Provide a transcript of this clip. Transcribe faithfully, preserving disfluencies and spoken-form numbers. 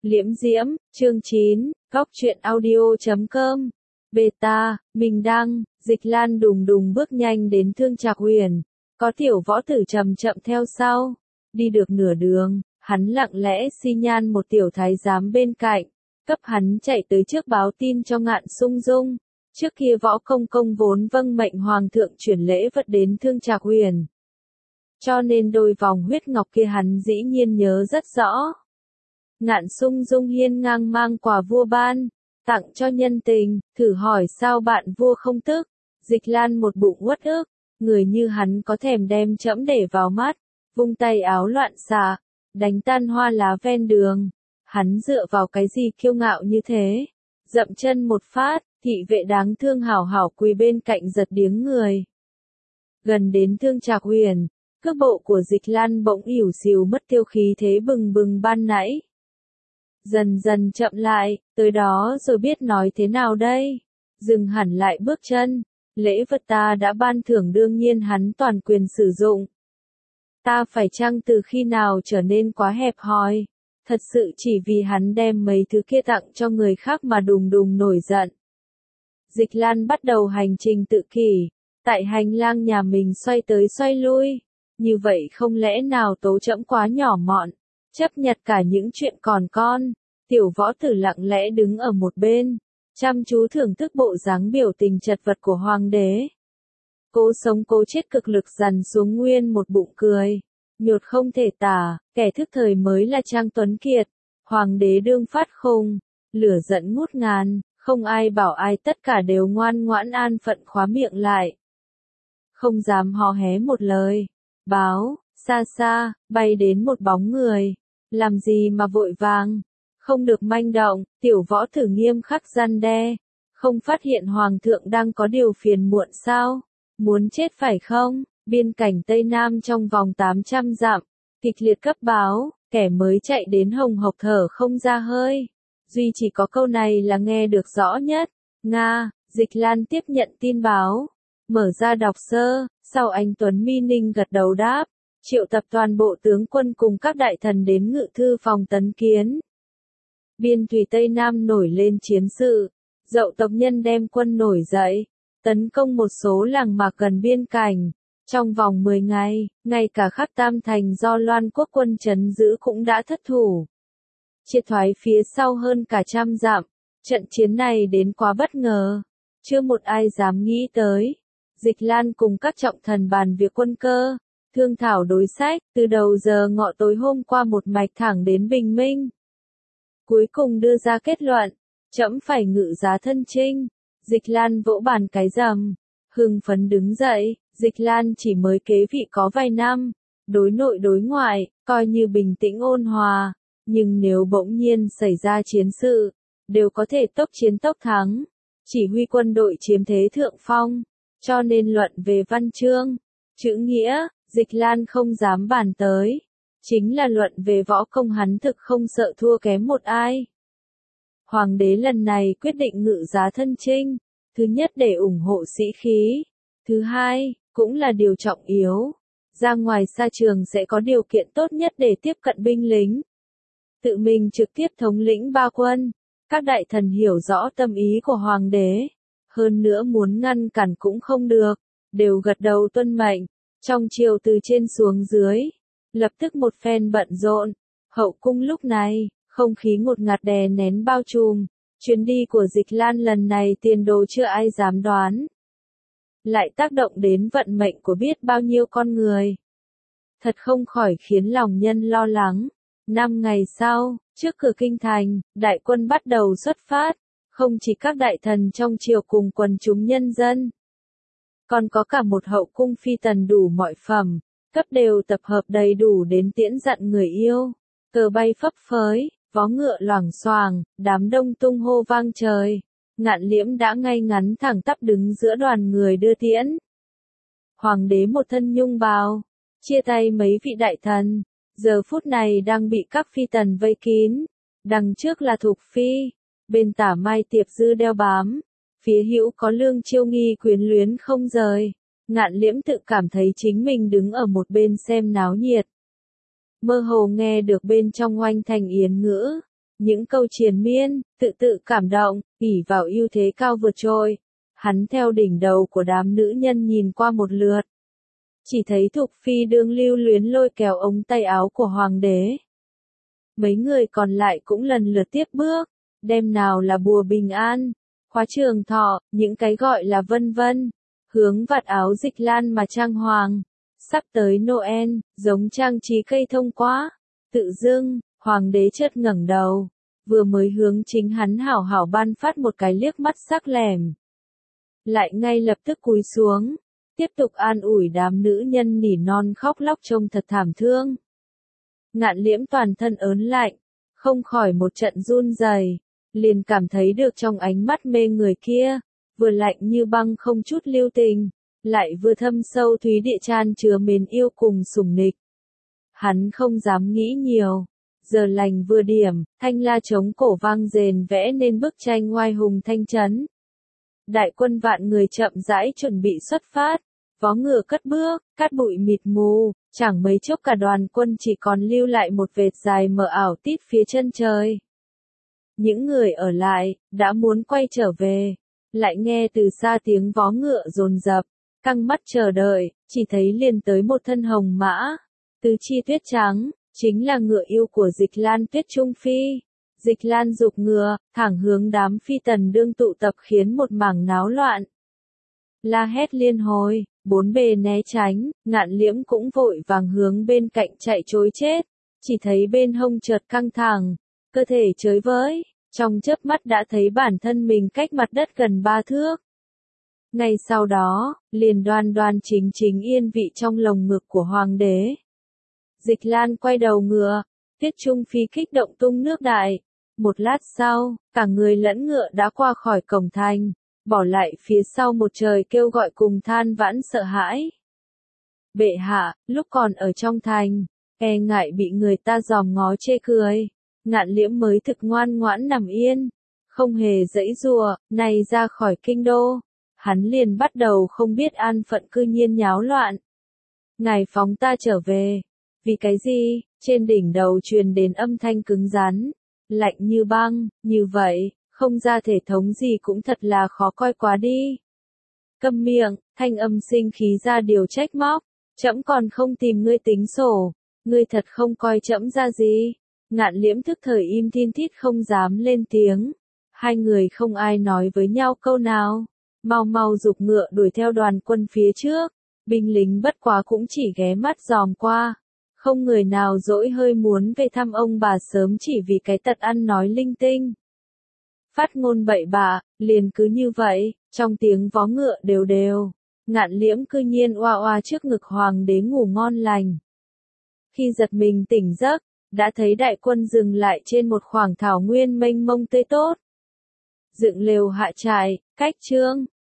Liễm Diễm, chương chín, góc truyện audio chấm com. Beta, Minh Đăng, Dịch Lan đùng đùng bước nhanh đến Thương Trạc Huyền. Có Tiểu Võ Tử chậm chậm theo sau. Đi được nửa đường, hắn lặng lẽ xi nhan một tiểu thái giám bên cạnh, cấp hắn chạy tới trước báo tin cho Ngạn Sung Dung. Trước kia Võ Công Công vốn vâng mệnh Hoàng thượng chuyển lễ vật đến Thương Trạc Huyền, cho nên đôi vòng huyết ngọc kia hắn dĩ nhiên nhớ rất rõ. Ngạn Sung Dung hiên ngang mang quà vua ban, tặng cho nhân tình, thử hỏi sao bạn vua không tức. Dịch Lan một bụng uất ức, người như hắn có thèm đem trẫm để vào mắt, vung tay áo loạn xạ, đánh tan hoa lá ven đường. Hắn dựa vào cái gì kiêu ngạo như thế? Dậm chân một phát, thị vệ đáng thương hảo hảo quỳ bên cạnh giật điếng người. Gần đến Thương Trạc Huyền, cước bộ của Dịch Lan bỗng ỉu xìu mất tiêu khí thế bừng bừng ban nãy. Dần dần chậm lại, tới đó rồi biết nói thế nào đây? Dừng hẳn lại bước chân, lễ vật ta đã ban thưởng đương nhiên hắn toàn quyền sử dụng. Ta phải chăng từ khi nào trở nên quá hẹp hòi? Thật sự chỉ vì hắn đem mấy thứ kia tặng cho người khác mà đùng đùng nổi giận. Dịch Lan bắt đầu hành trình tự kỷ, tại hành lang nhà mình xoay tới xoay lui. Như vậy không lẽ nào tố trẫm quá nhỏ mọn, chấp nhặt cả những chuyện còn con. Tiểu Võ Tử lặng lẽ đứng ở một bên, chăm chú thưởng thức bộ dáng biểu tình chật vật của hoàng đế. Cố sống cố chết cực lực dằn xuống nguyên một bụng cười, nhột không thể tả, kẻ thức thời mới là Trang Tuấn Kiệt. Hoàng đế đương phát khùng, lửa giận ngút ngàn, không ai bảo ai, tất cả đều ngoan ngoãn an phận khóa miệng lại. Không dám hò hé một lời. Báo, xa xa, bay đến một bóng người. Làm gì mà vội vàng? Không được manh động, Tiểu Võ Tử nghiêm khắc răn đe. Không phát hiện Hoàng thượng đang có điều phiền muộn sao? Muốn chết phải không? Biên cảnh Tây Nam trong vòng tám trăm dặm, kịch liệt cấp báo, kẻ mới chạy đến hồng hộc thở không ra hơi. Duy chỉ có câu này là nghe được rõ nhất. Nga, Dịch Lan tiếp nhận tin báo. Mở ra đọc sơ, sau anh Tuấn Mi Ninh gật đầu đáp, triệu tập toàn bộ tướng quân cùng các đại thần đến ngự thư phòng tấn kiến. Biên thủy Tây Nam nổi lên chiến sự, Dậu tộc nhân đem quân nổi dậy, tấn công một số làng mạc gần biên cảnh. Trong vòng mười ngày, ngay cả khắp Tam Thành do Loan quốc quân trấn giữ cũng đã thất thủ, triệt thoái phía sau hơn cả trăm dặm. Trận chiến này đến quá bất ngờ, chưa một ai dám nghĩ tới. Dịch Lan cùng các trọng thần bàn việc quân cơ, thương thảo đối sách, từ đầu giờ ngọ tối hôm qua một mạch thẳng đến bình minh. Cuối cùng đưa ra kết luận, trẫm phải ngự giá thân chinh. Dịch Lan vỗ bàn cái rầm, hưng phấn đứng dậy. Dịch Lan chỉ mới kế vị có vài năm, đối nội đối ngoại, coi như bình tĩnh ôn hòa, nhưng nếu bỗng nhiên xảy ra chiến sự, đều có thể tốc chiến tốc thắng, chỉ huy quân đội chiếm thế thượng phong. Cho nên luận về văn chương, chữ nghĩa, Dịch Lan không dám bàn tới. Chính là luận về võ công hắn thực không sợ thua kém một ai. Hoàng đế lần này quyết định ngự giá thân chinh, thứ nhất để ủng hộ sĩ khí, thứ hai, cũng là điều trọng yếu. Ra ngoài xa trường sẽ có điều kiện tốt nhất để tiếp cận binh lính. Tự mình trực tiếp thống lĩnh ba quân, các đại thần hiểu rõ tâm ý của hoàng đế. Hơn nữa muốn ngăn cản cũng không được, đều gật đầu tuân mệnh. Trong triều từ trên xuống dưới, lập tức một phen bận rộn. Hậu cung lúc này, không khí ngột ngạt đè nén bao trùm. Chuyến đi của Dịch Lan lần này tiền đồ chưa ai dám đoán, lại tác động đến vận mệnh của biết bao nhiêu con người. Thật không khỏi khiến lòng nhân lo lắng. Năm ngày sau, trước cửa kinh thành, đại quân bắt đầu xuất phát. Không chỉ các đại thần trong triều cùng quần chúng nhân dân, còn có cả một hậu cung phi tần đủ mọi phẩm, cấp đều tập hợp đầy đủ đến tiễn dặn người yêu. Cờ bay phấp phới, vó ngựa loảng xoảng, đám đông tung hô vang trời. Ngạn Liễm đã ngay ngắn thẳng tắp đứng giữa đoàn người đưa tiễn. Hoàng đế một thân nhung bào, chia tay mấy vị đại thần, giờ phút này đang bị các phi tần vây kín. Đằng trước là Thục Phi, bên tả Mai Tiệp Dư đeo bám, phía hữu có Lương Chiêu Nghi quyến luyến không rời. Ngạn Liễm tự cảm thấy chính mình đứng ở một bên xem náo nhiệt, mơ hồ nghe được bên trong oanh thành yến ngữ, những câu triền miên, tự tự cảm động, ỷ vào ưu thế cao vượt trội. Hắn theo đỉnh đầu của đám nữ nhân nhìn qua một lượt. Chỉ thấy Thục Phi đương lưu luyến lôi kéo ống tay áo của hoàng đế. Mấy người còn lại cũng lần lượt tiếp bước, đem nào là bùa bình an, khóa trường thọ, những cái gọi là vân vân, hướng vạt áo Dịch Lan mà trang hoàng. Sắp tới Noel, giống trang trí cây thông quá. Tự dưng, hoàng đế chợt ngẩng đầu, vừa mới hướng chính hắn hảo hảo ban phát một cái liếc mắt sắc lẻm. Lại ngay lập tức cúi xuống, tiếp tục an ủi đám nữ nhân nỉ non khóc lóc trông thật thảm thương. Ngạn Liễm toàn thân ớn lạnh, không khỏi một trận run rẩy, liền cảm thấy được trong ánh mắt mê người kia, vừa lạnh như băng không chút lưu tình, lại vừa thâm sâu thúy địa chan chứa mến yêu cùng sủng nịch. Hắn không dám nghĩ nhiều, giờ lành vừa điểm, thanh la trống cổ vang rền vẽ nên bức tranh oai hùng thanh trấn. Đại quân vạn người chậm rãi chuẩn bị xuất phát, vó ngựa cất bước, cát bụi mịt mù, chẳng mấy chốc cả đoàn quân chỉ còn lưu lại một vệt dài mờ ảo tít phía chân trời. Những người ở lại, đã muốn quay trở về, lại nghe từ xa tiếng vó ngựa dồn dập, căng mắt chờ đợi, chỉ thấy liền tới một thân hồng mã, tứ chi tuyết trắng, chính là ngựa yêu của Dịch Lan Tuyết Trung Phi. Dịch Lan giục ngựa, thẳng hướng đám phi tần đương tụ tập khiến một mảng náo loạn. La hét liên hồi, bốn bề né tránh, Ngạn Liễm cũng vội vàng hướng bên cạnh chạy trối chết, chỉ thấy bên hông chợt căng thẳng, cơ thể chới với, trong chớp mắt đã thấy bản thân mình cách mặt đất gần ba thước. Ngay sau đó, liền đoan đoan chính chính yên vị trong lồng ngực của hoàng đế. Dịch Lan quay đầu ngựa, Tuyết Trung Phi kích động tung nước đại. Một lát sau, cả người lẫn ngựa đã qua khỏi cổng thành, bỏ lại phía sau một trời kêu gọi cùng than vãn sợ hãi. Bệ hạ, lúc còn ở trong thành, e ngại bị người ta dòm ngó chê cười, Ngạn Liễm mới thực ngoan ngoãn nằm yên, không hề giãy giụa, nay ra khỏi kinh đô, hắn liền bắt đầu không biết an phận cư nhiên nháo loạn. Ngài phóng ta trở về, vì cái gì? Trên đỉnh đầu truyền đến âm thanh cứng rắn, lạnh như băng, như vậy, không ra thể thống gì cũng thật là khó coi quá đi. Câm miệng, thanh âm sinh khí ra điều trách móc, trẫm còn không tìm ngươi tính sổ, ngươi thật không coi trẫm ra gì. Ngạn Liễm thức thời im thin thít không dám lên tiếng, hai người không ai nói với nhau câu nào, mau mau giục ngựa đuổi theo đoàn quân phía trước, binh lính bất quá cũng chỉ ghé mắt dòm qua. Không người nào dỗi hơi muốn về thăm ông bà sớm chỉ vì cái tật ăn nói linh tinh. Phát ngôn bậy bạ, liền cứ như vậy, trong tiếng vó ngựa đều đều, Ngạn Liễm cư nhiên oa oa trước ngực hoàng đế ngủ ngon lành. Khi giật mình tỉnh giấc, đã thấy đại quân dừng lại trên một khoảng thảo nguyên mênh mông tươi tốt. Dựng lều hạ trại, cách trương,